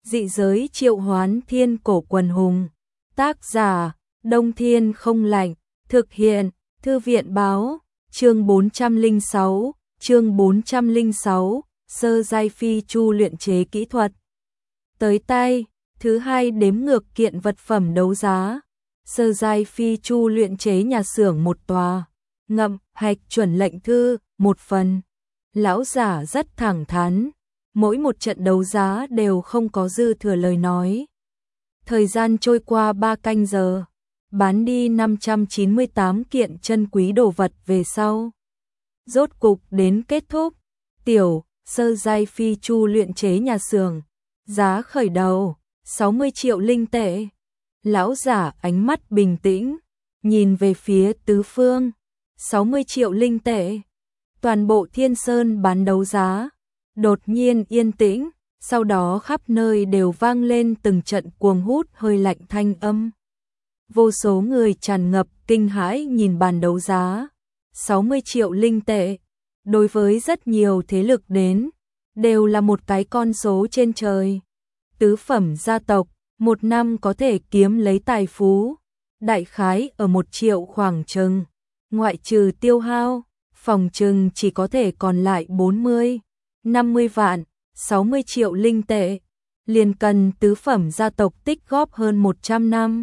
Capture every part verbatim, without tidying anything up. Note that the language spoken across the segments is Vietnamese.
Dị giới triệu hoán thiên cổ quần hùng. Tác giả, Đông Thiên không lạnh. Thực hiện, Thư viện báo. Chương bốn trăm lẻ sáu, chương bốn trăm lẻ sáu, sơ giai phi chu luyện chế kỹ thuật. Tới tay, thứ hai đếm ngược kiện vật phẩm đấu giá. Sơ giai phi chu luyện chế nhà xưởng một tòa. Ngậm, hạch chuẩn lệnh thư, một phần. Lão giả rất thẳng thắn, mỗi một trận đấu giá đều không có dư thừa lời nói. Thời gian trôi qua ba canh giờ, bán đi năm trăm chín mươi tám kiện chân quý đồ vật về sau. Rốt cục đến kết thúc, tiểu, sơ giai phi chu luyện chế nhà xưởng, giá khởi đầu, sáu mươi triệu linh tệ. Lão giả ánh mắt bình tĩnh, nhìn về phía tứ phương, sáu mươi triệu linh tệ. Toàn bộ Thiên Sơn bán đấu giá, đột nhiên yên tĩnh, sau đó khắp nơi đều vang lên từng trận cuồng hút hơi lạnh thanh âm. Vô số người tràn ngập kinh hãi nhìn bàn đấu giá, sáu mươi triệu linh tệ, đối với rất nhiều thế lực đến, đều là một cái con số trên trời. Tứ phẩm gia tộc, một năm có thể kiếm lấy tài phú, đại khái ở một triệu khoảng chừng, ngoại trừ tiêu hao, phòng chừng chỉ có thể còn lại bốn mươi, năm mươi vạn, sáu mươi triệu linh tệ, liền cần tứ phẩm gia tộc tích góp hơn một trăm năm.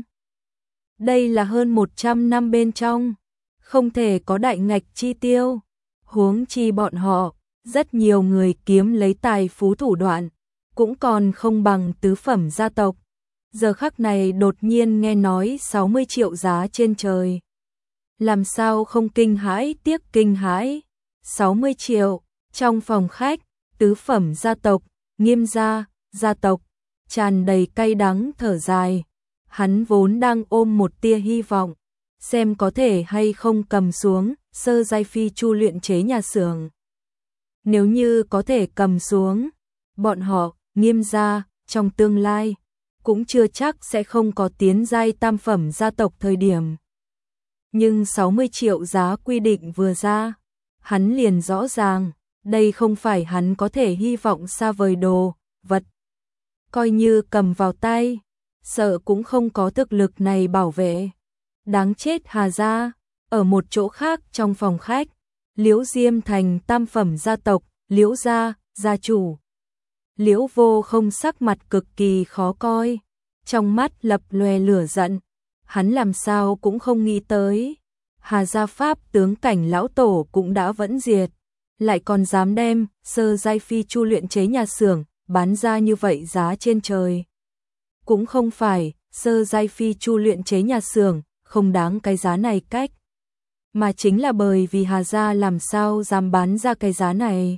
Đây là hơn một trăm năm bên trong, không thể có đại ngạch chi tiêu, huống chi bọn họ, rất nhiều người kiếm lấy tài phú thủ đoạn, cũng còn không bằng tứ phẩm gia tộc. Giờ khắc này đột nhiên nghe nói sáu mươi triệu giá trên trời. Làm sao không kinh hãi tiếc kinh hãi, sáu mươi triệu, trong phòng khách, tứ phẩm gia tộc, Nghiêm gia, gia tộc, tràn đầy cay đắng thở dài. Hắn vốn đang ôm một tia hy vọng, xem có thể hay không cầm xuống sơ giai phi chu luyện chế nhà xưởng. Nếu như có thể cầm xuống, bọn họ, Nghiêm gia, trong tương lai, cũng chưa chắc sẽ không có tiến giai tam phẩm gia tộc thời điểm. Nhưng sáu mươi triệu giá quy định vừa ra, hắn liền rõ ràng, đây không phải hắn có thể hy vọng xa vời đồ, vật. Coi như cầm vào tay, sợ cũng không có thực lực này bảo vệ. Đáng chết Hà gia, ở một chỗ khác trong phòng khách, Liễu Diêm Thành tam phẩm gia tộc, Liễu gia, gia chủ. Liễu Vô Không sắc mặt cực kỳ khó coi, trong mắt lập lòe lửa giận, hắn làm sao cũng không nghĩ tới. Hà gia pháp tướng cảnh lão tổ cũng đã vẫn diệt, lại còn dám đem sơ giai phi chu luyện chế nhà xưởng bán ra như vậy giá trên trời. Cũng không phải sơ giai phi chu luyện chế nhà xưởng không đáng cái giá này cách, mà chính là bởi vì Hà gia làm sao dám bán ra cái giá này.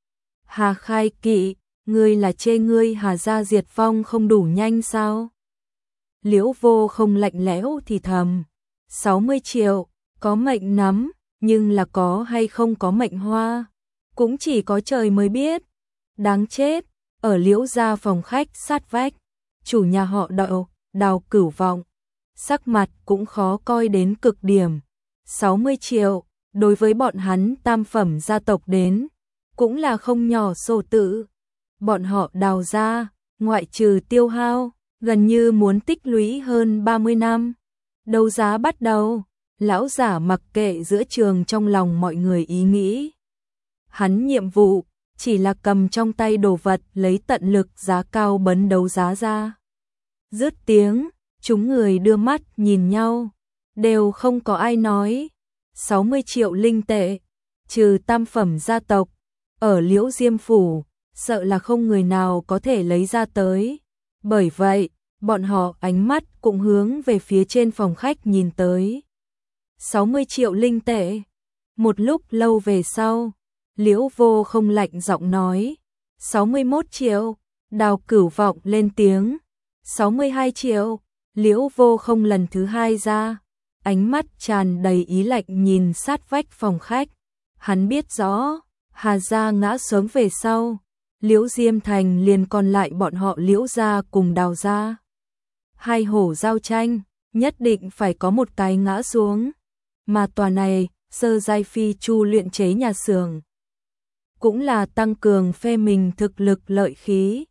Hà Khai Kỵ, ngươi là chê ngươi Hà gia diệt vong không đủ nhanh sao? Liễu Vô Không lạnh lẽo thì thầm, sáu mươi triệu, có mệnh nắm, nhưng là có hay không có mệnh hoa, cũng chỉ có trời mới biết. Đáng chết, ở Liễu gia phòng khách sát vách, chủ nhà họ Đậu, Đào Cửu Vọng, sắc mặt cũng khó coi đến cực điểm. sáu mươi triệu, đối với bọn hắn tam phẩm gia tộc đến, cũng là không nhỏ số tự. Bọn họ Đào gia, ngoại trừ tiêu hao, gần như muốn tích lũy hơn ba mươi năm. Đấu giá bắt đầu, lão giả mặc kệ giữa trường trong lòng mọi người ý nghĩ. Hắn nhiệm vụ, chỉ là cầm trong tay đồ vật lấy tận lực giá cao bấn đấu giá ra. Dứt tiếng, chúng người đưa mắt nhìn nhau, đều không có ai nói. sáu mươi triệu linh tệ, trừ tam phẩm gia tộc, ở Liễu Diêm Phủ, sợ là không người nào có thể lấy ra tới. Bởi vậy, bọn họ ánh mắt cũng hướng về phía trên phòng khách nhìn tới. sáu mươi triệu linh tệ. Một lúc lâu về sau, Liễu Vô Không lạnh giọng nói, sáu mươi mốt triệu. Đào Cửu Vọng lên tiếng, sáu mươi hai triệu. Liễu Vô Không lần thứ hai ra, ánh mắt tràn đầy ý lạnh nhìn sát vách phòng khách. Hắn biết rõ, Hà gia ngã sớm về sau, Liễu Diêm Thành liền còn lại bọn họ Liễu gia cùng Đào gia. Hai hổ giao tranh, nhất định phải có một cái ngã xuống. Mà tòa này, sơ giai phi chu luyện chế nhà xưởng, cũng là tăng cường phe mình thực lực lợi khí.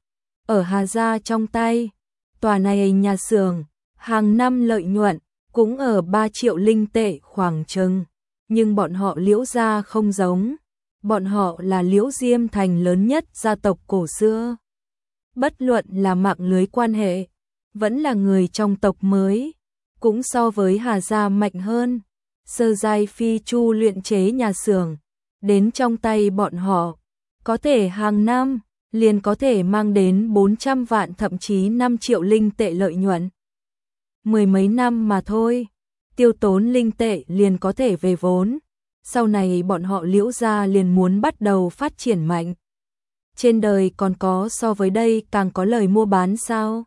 ở Hà gia trong tay. Tòa này nhà xưởng, hàng năm lợi nhuận, cũng ở ba triệu linh tệ khoảng chừng. Nhưng bọn họ Liễu gia không giống. Bọn họ là Liễu Diêm Thành lớn nhất gia tộc cổ xưa. Bất luận là mạng lưới quan hệ, vẫn là người trong tộc mới, cũng so với Hà gia mạnh hơn. Sơ giai phi chu luyện chế nhà xưởng, đến trong tay bọn họ, có thể hàng năm, liền có thể mang đến bốn trăm vạn thậm chí năm triệu linh tệ lợi nhuận. Mười mấy năm mà thôi, tiêu tốn linh tệ liền có thể về vốn. Sau này bọn họ Liễu gia liền muốn bắt đầu phát triển mạnh. Trên đời còn có so với đây càng có lời mua bán sao?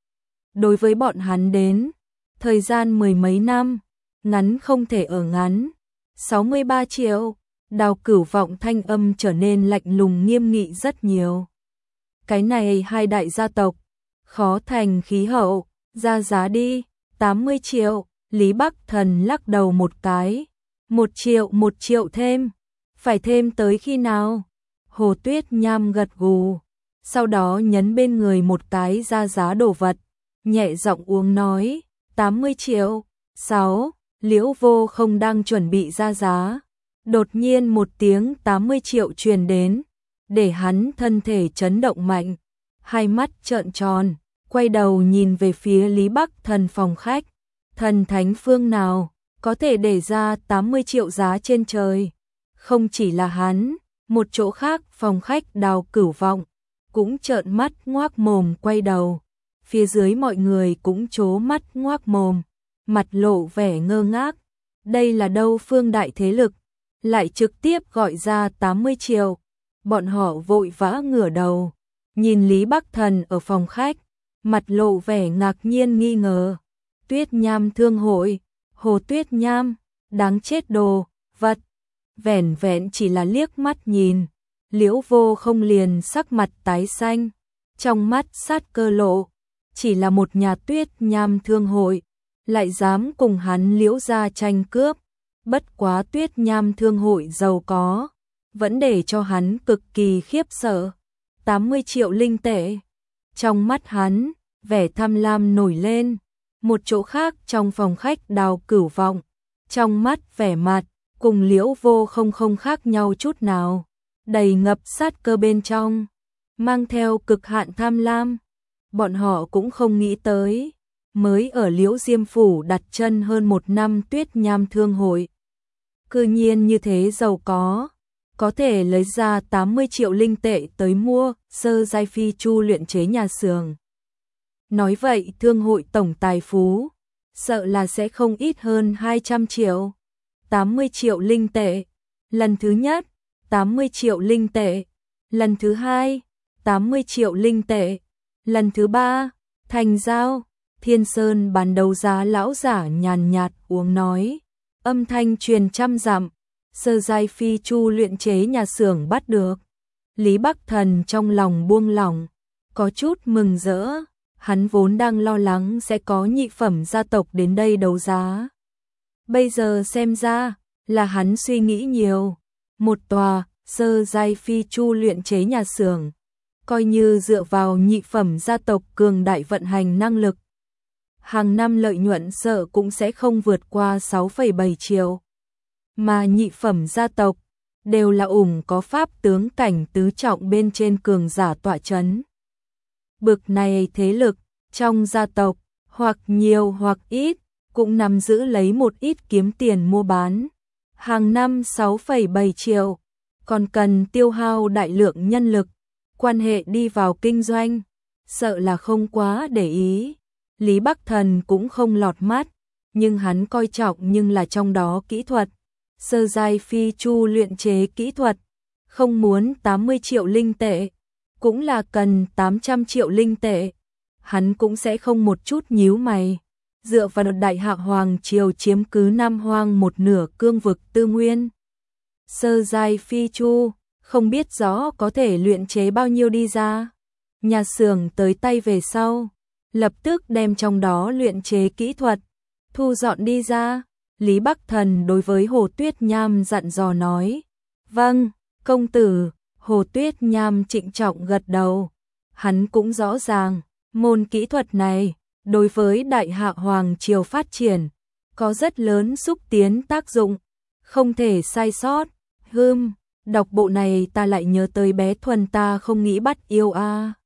Đối với bọn hắn đến, thời gian mười mấy năm, ngắn không thể ở ngắn. sáu mươi ba triệu, Đào Cửu Vọng thanh âm trở nên lạnh lùng nghiêm nghị rất nhiều. Cái này hai đại gia tộc, khó thành khí hậu, ra giá đi, tám mươi triệu, Lý Bắc Thần lắc đầu một cái. Một triệu, một triệu thêm, phải thêm tới khi nào? Hồ Tuyết Nham gật gù, sau đó nhấn bên người một cái ra giá đồ vật, nhẹ giọng uống nói, tám mươi triệu, sáu, Liễu Vô không đang chuẩn bị ra giá. Đột nhiên một tiếng tám mươi triệu truyền đến, để hắn thân thể chấn động mạnh, hai mắt trợn tròn, quay đầu nhìn về phía Lý Bắc Thần phòng khách, thần thánh phương nào có thể để ra tám mươi triệu giá trên trời. Không chỉ là hắn, một chỗ khác phòng khách Đào Cửu Vọng cũng trợn mắt ngoác mồm quay đầu. Phía dưới mọi người cũng trố mắt ngoác mồm, mặt lộ vẻ ngơ ngác. Đây là đâu phương đại thế lực, lại trực tiếp gọi ra tám mươi triệu. Bọn họ vội vã ngửa đầu, nhìn Lý Bắc Thần ở phòng khách, mặt lộ vẻ ngạc nhiên nghi ngờ. Tuyết Nham Thương hội, Hồ Tuyết Nham, đáng chết đồ, vật. Vẻn vẹn chỉ là liếc mắt nhìn, Liễu Vô không liền sắc mặt tái xanh, trong mắt sát cơ lộ, chỉ là một nhà Tuyết Nham Thương hội, lại dám cùng hắn Liễu gia tranh cướp. Bất quá Tuyết Nham Thương hội giàu có, vẫn để cho hắn cực kỳ khiếp sợ. tám mươi triệu linh tệ. Trong mắt hắn, vẻ tham lam nổi lên. Một chỗ khác trong phòng khách Đào Cửu Vọng, trong mắt vẻ mặt, cùng Liễu Vô không không khác nhau chút nào, đầy ngập sát cơ bên trong, mang theo cực hạn tham lam. Bọn họ cũng không nghĩ tới, mới ở Liễu Diêm Phủ đặt chân hơn một năm Tuyết Nham Thương hội. Cư nhiên như thế giàu có, có thể lấy ra tám mươi triệu linh tệ tới mua sơ giai phi chu luyện chế nhà xưởng. Nói vậy thương hội tổng tài phú, sợ là sẽ không ít hơn hai trăm triệu. tám mươi triệu linh tệ, lần thứ nhất, tám mươi triệu linh tệ, lần thứ hai, tám mươi triệu linh tệ, lần thứ ba, thành giao. Thiên Sơn bán đấu giá lão giả nhàn nhạt uống nói, âm thanh truyền trăm dặm, sơ giai phi chu luyện chế nhà xưởng bắt được. Lý Bắc Thần trong lòng buông lỏng, có chút mừng rỡ, hắn vốn đang lo lắng sẽ có nhị phẩm gia tộc đến đây đấu giá. Bây giờ xem ra, là hắn suy nghĩ nhiều, một tòa sơ giai phi chu luyện chế nhà xưởng, coi như dựa vào nhị phẩm gia tộc cường đại vận hành năng lực, hàng năm lợi nhuận sợ cũng sẽ không vượt qua sáu phẩy bảy triệu. Mà nhị phẩm gia tộc đều là ủng có pháp tướng cảnh tứ trọng bên trên cường giả tọa chấn. Bực này thế lực trong gia tộc, hoặc nhiều hoặc ít, cũng nắm giữ lấy một ít kiếm tiền mua bán. Hàng năm sáu phẩy bảy triệu, còn cần tiêu hao đại lượng nhân lực, quan hệ đi vào kinh doanh, sợ là không quá để ý. Lý Bắc Thần cũng không lọt mắt, nhưng hắn coi trọng nhưng là trong đó kỹ thuật. Sơ giai phi chu luyện chế kỹ thuật, không muốn tám mươi triệu linh tệ, cũng là cần tám trăm triệu linh tệ. Hắn cũng sẽ không một chút nhíu mày. Dựa vào đại hạ hoàng triều chiếm cứ Nam Hoang một nửa cương vực tư nguyên. Sơ giai phi chu, không biết rõ có thể luyện chế bao nhiêu đi ra. Nhà xưởng tới tay về sau, lập tức đem trong đó luyện chế kỹ thuật, thu dọn đi ra. Lý Bắc Thần đối với Hồ Tuyết Nham dặn dò nói, vâng, công tử. Hồ Tuyết Nham trịnh trọng gật đầu, hắn cũng rõ ràng, môn kỹ thuật này, đối với Đại Hạ Hoàng triều phát triển, có rất lớn xúc tiến tác dụng, không thể sai sót. Hừm, đọc bộ này ta lại nhớ tới bé Thuần ta không nghĩ bắt yêu a.